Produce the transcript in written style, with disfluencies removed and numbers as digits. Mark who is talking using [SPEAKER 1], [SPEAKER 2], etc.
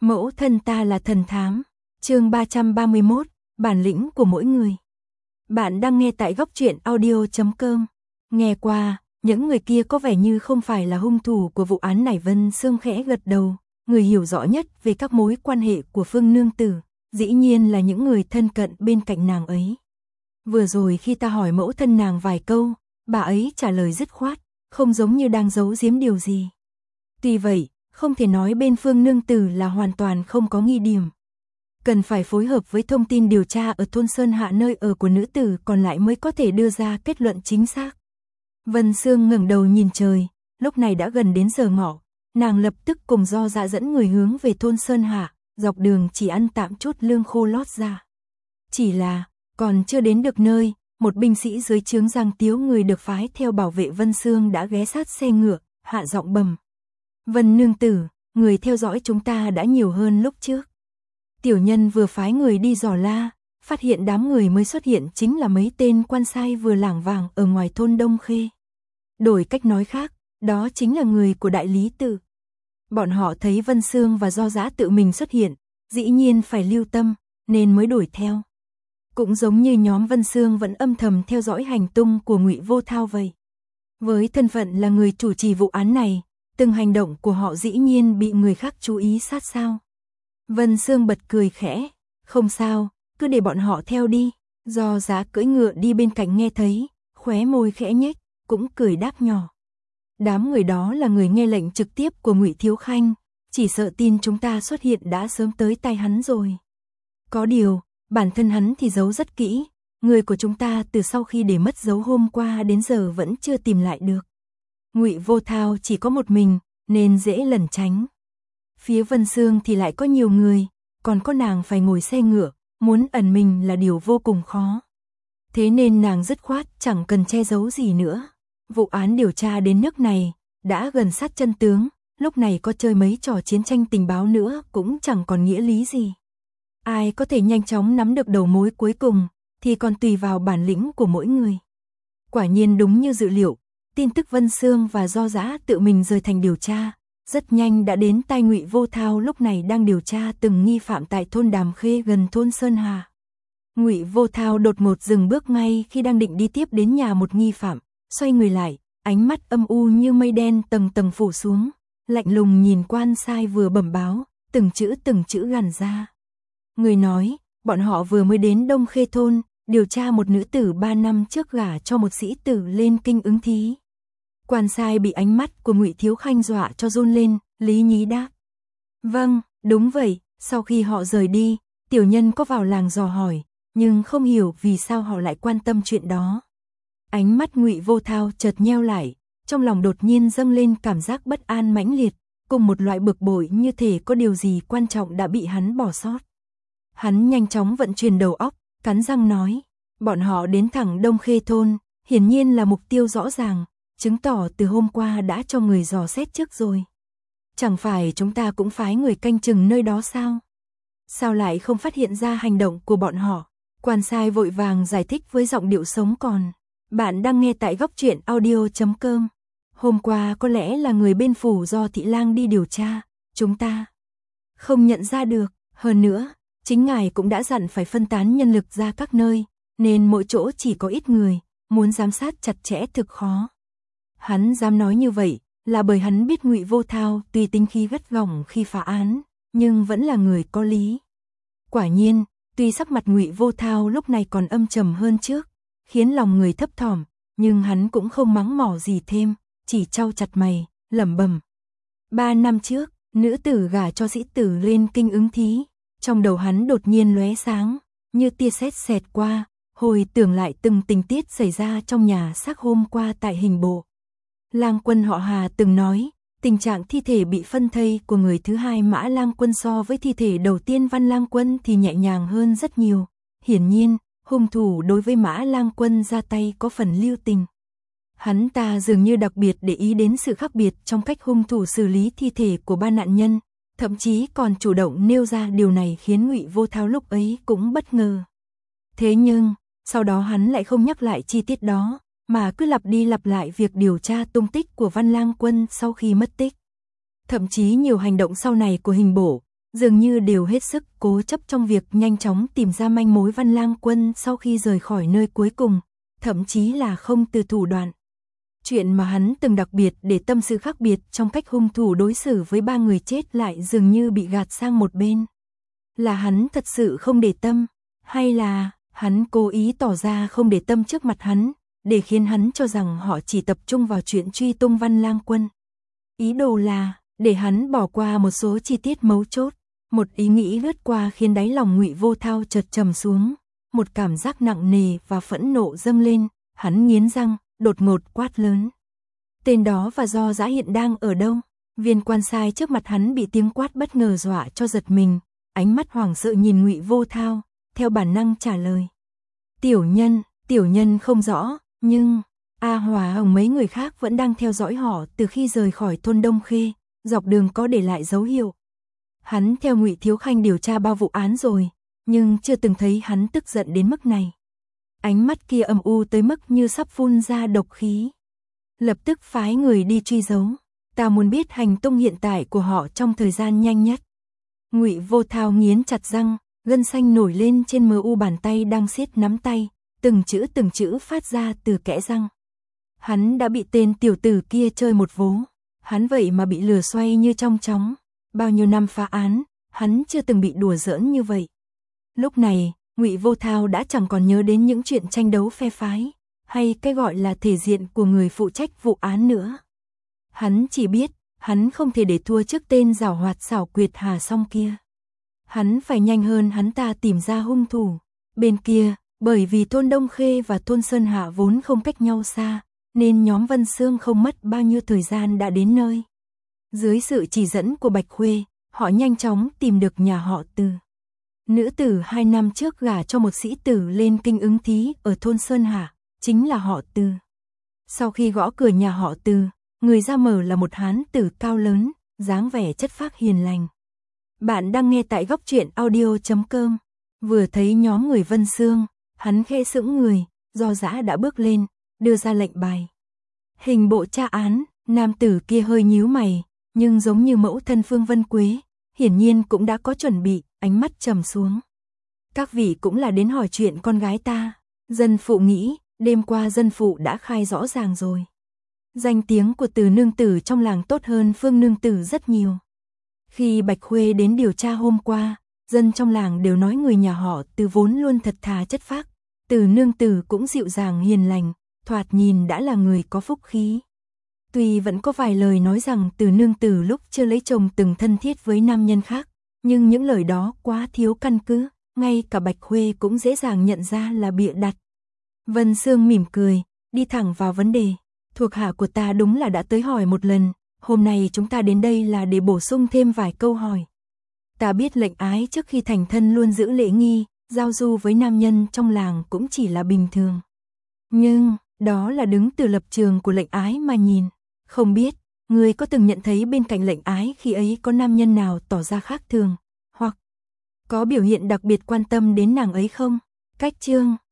[SPEAKER 1] Mẫu thân ta là thần thám. Chương 331, bản lĩnh của mỗi người. Bạn đang nghe tại góc truyện audio.com. Nghe qua, những người kia có vẻ như không phải là hung thủ của vụ án này. Vân Sương khẽ gật đầu, người hiểu rõ nhất về các mối quan hệ của Phương nương tử, dĩ nhiên là những người thân cận bên cạnh nàng ấy. Vừa rồi khi ta hỏi mẫu thân nàng vài câu, bà ấy trả lời dứt khoát, không giống như đang giấu giếm điều gì. Tuy vậy, không thể nói bên Phương nương tử là hoàn toàn không có nghi điểm. Cần phải phối hợp với thông tin điều tra ở thôn Sơn Hạ nơi ở của nữ tử còn lại mới có thể đưa ra kết luận chính xác. Vân Sương ngẩng đầu nhìn trời, lúc này đã gần đến giờ ngọ, nàng lập tức cùng Do Dạ dẫn người hướng về thôn Sơn Hạ, dọc đường chỉ ăn tạm chút lương khô lót ra. Chỉ là, còn chưa đến được nơi, một binh sĩ dưới trướng Giang Tiếu người được phái theo bảo vệ Vân Sương đã ghé sát xe ngựa, hạ giọng bẩm: "Vân nương tử, người theo dõi chúng ta đã nhiều hơn lúc trước." Tiểu nhân vừa phái người đi dò la, phát hiện đám người mới xuất hiện chính là mấy tên quan sai vừa lảng vảng ở ngoài thôn Đông Khê. Đổi cách nói khác, đó chính là người của đại lý tự. Bọn họ thấy Vân Sương và Do Dã tự mình xuất hiện, dĩ nhiên phải lưu tâm, nên mới đuổi theo. Cũng giống như nhóm Vân Sương vẫn âm thầm theo dõi hành tung của Ngụy Vô Thao vậy. Với thân phận là người chủ trì vụ án này, từng hành động của họ dĩ nhiên bị người khác chú ý sát sao. Vân Sương bật cười khẽ, "Không sao, cứ để bọn họ theo đi." Do Giá cưỡi ngựa đi bên cạnh nghe thấy, khóe môi khẽ nhếch, cũng cười đáp nhỏ: "Đám người đó là người nghe lệnh trực tiếp của Ngụy Thiếu Khanh, chỉ sợ tin chúng ta xuất hiện đã sớm tới tay hắn rồi. Có điều, bản thân hắn thì giấu rất kỹ, người của chúng ta từ sau khi để mất dấu hôm qua đến giờ vẫn chưa tìm lại được. Ngụy Vô Thao chỉ có một mình, nên dễ lẩn tránh. Phía Vân Sương thì lại có nhiều người, còn có nàng phải ngồi xe ngựa, muốn ẩn mình là điều vô cùng khó. Thế nên nàng dứt khoát chẳng cần che giấu gì nữa. Vụ án điều tra đến nước này, đã gần sát chân tướng, lúc này có chơi mấy trò chiến tranh tình báo nữa cũng chẳng còn nghĩa lý gì. Ai có thể nhanh chóng nắm được đầu mối cuối cùng, thì còn tùy vào bản lĩnh của mỗi người." Quả nhiên đúng như dự liệu, tin tức Vân Sương và Do Dã tự mình rời thành điều tra, rất nhanh đã đến tai Ngụy Vô Thao lúc này đang điều tra từng nghi phạm tại thôn Đàm Khê gần thôn Sơn Hà. Ngụy Vô Thao đột ngột dừng bước ngay khi đang định đi tiếp đến nhà một nghi phạm, xoay người lại, ánh mắt âm u như mây đen tầng tầng phủ xuống, lạnh lùng nhìn quan sai vừa bẩm báo, từng chữ gằn ra. Người nói, bọn họ vừa mới đến Đông Khê thôn, điều tra một nữ tử 3 năm trước gả cho một sĩ tử lên kinh ứng thí. Quan sai bị ánh mắt của Ngụy Thiếu Khanh dọa cho run lên, lý nhí đáp: "Vâng, đúng vậy." Sau khi họ rời đi, tiểu nhân có vào làng dò hỏi, nhưng không hiểu vì sao họ lại quan tâm chuyện đó. Ánh mắt Ngụy Vô Thao chợt nheo lại, trong lòng đột nhiên dâng lên cảm giác bất an mãnh liệt, cùng một loại bực bội như thể có điều gì quan trọng đã bị hắn bỏ sót. Hắn nhanh chóng vận chuyển đầu óc, cắn răng nói: "Bọn họ đến thẳng Đông Khê thôn, hiển nhiên là mục tiêu rõ ràng, chứng tỏ từ hôm qua đã cho người dò xét trước rồi. Chẳng phải chúng ta cũng phái người canh chừng nơi đó sao? Sao lại không phát hiện ra hành động của bọn họ?" Quan sai vội vàng giải thích với giọng điệu sống còn: "Bạn đang nghe tại góc truyện audio.com. Hôm qua có lẽ là người bên phủ do Thị Lang đi điều tra, chúng ta không nhận ra được. Hơn nữa, chính ngài cũng đã dặn phải phân tán nhân lực ra các nơi, nên mỗi chỗ chỉ có ít người, muốn giám sát chặt chẽ thực khó." Hắn dám nói như vậy là bởi hắn biết Ngụy Vô Thao tuy tính khí gắt gỏng khi phá án, nhưng vẫn là người có lý. Quả nhiên, tuy sắc mặt Ngụy Vô Thao lúc này còn âm trầm hơn trước, khiến lòng người thấp thỏm, nhưng hắn cũng không mắng mỏ gì thêm, chỉ chau chặt mày, lẩm bẩm: 3 năm trước, nữ tử gả cho sĩ tử lên kinh ứng thí. Trong đầu hắn đột nhiên lóe sáng, như tia sét xẹt qua, hồi tưởng lại từng tình tiết xảy ra trong nhà xác hôm qua tại hình bộ. Lang Quân họ Hà từng nói, tình trạng thi thể bị phân thây của người thứ hai Mã Lang Quân so với thi thể đầu tiên Văn Lang Quân thì nhẹ nhàng hơn rất nhiều. Hiển nhiên, hung thủ đối với Mã Lang Quân ra tay có phần lưu tình. Hắn ta dường như đặc biệt để ý đến sự khác biệt trong cách hung thủ xử lý thi thể của ba nạn nhân, thậm chí còn chủ động nêu ra điều này khiến Ngụy Vô Thao lúc ấy cũng bất ngờ. Thế nhưng, sau đó hắn lại không nhắc lại chi tiết đó, mà cứ lặp đi lặp lại việc điều tra tung tích của Văn Lang Quân sau khi mất tích. Thậm chí nhiều hành động sau này của hình bộ, dường như đều hết sức cố chấp trong việc nhanh chóng tìm ra manh mối Văn Lang Quân sau khi rời khỏi nơi cuối cùng, thậm chí là không từ thủ đoạn. Chuyện mà hắn từng đặc biệt để tâm sự khác biệt trong cách hung thủ đối xử với 3 người chết lại dường như bị gạt sang một bên. Là hắn thật sự không để tâm, hay là hắn cố ý tỏ ra không để tâm trước mặt hắn, để khiến hắn cho rằng họ chỉ tập trung vào chuyện truy tung Văn Lang Quân. Ý đồ là để hắn bỏ qua một số chi tiết mấu chốt. Một ý nghĩ lướt qua khiến đáy lòng Ngụy Vô Thao chợt trầm xuống, một cảm giác nặng nề và phẫn nộ dâng lên, hắn nghiến răng, đột ngột quát lớn. Tên đó và Do Dã hiện đang ở đâu? Viên quan sai trước mặt hắn bị tiếng quát bất ngờ dọa cho giật mình, ánh mắt hoảng sợ nhìn Ngụy Vô Thao, theo bản năng trả lời. Tiểu nhân không rõ, nhưng A Hòa Hồng mấy người khác vẫn đang theo dõi họ từ khi rời khỏi thôn Đông Khê, dọc đường có để lại dấu hiệu. Hắn theo Ngụy Thiếu Khanh điều tra bao vụ án rồi, nhưng chưa từng thấy hắn tức giận đến mức này. Ánh mắt kia âm u tới mức như sắp phun ra độc khí. Lập tức phái người đi truy dấu, ta muốn biết hành tung hiện tại của họ trong thời gian nhanh nhất. Ngụy Vô Thao nghiến chặt răng, gân xanh nổi lên trên mờ u bàn tay đang siết nắm tay, từng chữ phát ra từ kẽ răng. Hắn đã bị tên tiểu tử kia chơi một vố, hắn vậy mà bị lừa xoay như trong chóng. Bao nhiêu năm phá án, hắn chưa từng bị đùa giỡn như vậy. Lúc này, Ngụy Vô Thao đã chẳng còn nhớ đến những chuyện tranh đấu phe phái, hay cái gọi là thể diện của người phụ trách vụ án nữa. Hắn chỉ biết, hắn không thể để thua trước tên giảo hoạt xảo quyệt Hà Song kia. Hắn phải nhanh hơn hắn ta tìm ra hung thủ. Bên kia, bởi vì thôn Đông Khê và thôn Sơn Hạ vốn không cách nhau xa, nên nhóm Vân Sương không mất bao nhiêu thời gian đã đến nơi. Dưới sự chỉ dẫn của Bạch Khuê, họ nhanh chóng tìm được nhà họ Từ. Nữ tử 2 năm trước gả cho một sĩ tử lên kinh ứng thí ở thôn Sơn Hạ, chính là họ Từ. Sau khi gõ cửa nhà họ Từ, người ra mở là một hán tử cao lớn, dáng vẻ chất phác hiền lành. Bạn đang nghe tại góc truyện audio.com. Vừa thấy nhóm người Vân Sương, hắn khẽ sững người, Do Dã đã bước lên, đưa ra lệnh bài. Hình bộ tra án, nam tử kia hơi nhíu mày, nhưng giống như mẫu thân Phương Vân Quế, hiển nhiên cũng đã có chuẩn bị, ánh mắt trầm xuống. Các vị cũng là đến hỏi chuyện con gái ta. Dân phụ nghĩ, đêm qua dân phụ đã khai rõ ràng rồi. Danh tiếng của Từ nương tử trong làng tốt hơn Phương nương tử rất nhiều. Khi Bạch Khuê đến điều tra hôm qua, dân trong làng đều nói người nhà họ Từ vốn luôn thật thà chất phác. Từ nương tử cũng dịu dàng hiền lành, thoạt nhìn đã là người có phúc khí. Tuy vẫn có vài lời nói rằng Từ nương tử lúc chưa lấy chồng từng thân thiết với nam nhân khác, nhưng những lời đó quá thiếu căn cứ, ngay cả Bạch Khuê cũng dễ dàng nhận ra là bịa đặt. Vân Sương mỉm cười, đi thẳng vào vấn đề. Thuộc hạ của ta đúng là đã tới hỏi một lần, hôm nay chúng ta đến đây là để bổ sung thêm vài câu hỏi. Ta biết lệnh ái trước khi thành thân luôn giữ lễ nghi, giao du với nam nhân trong làng cũng chỉ là bình thường. Nhưng, đó là đứng từ lập trường của lệnh ái mà nhìn. Không biết, người có từng nhận thấy bên cạnh lệnh ái khi ấy có nam nhân nào tỏ ra khác thường, hoặc có biểu hiện đặc biệt quan tâm đến nàng ấy không? Cách chương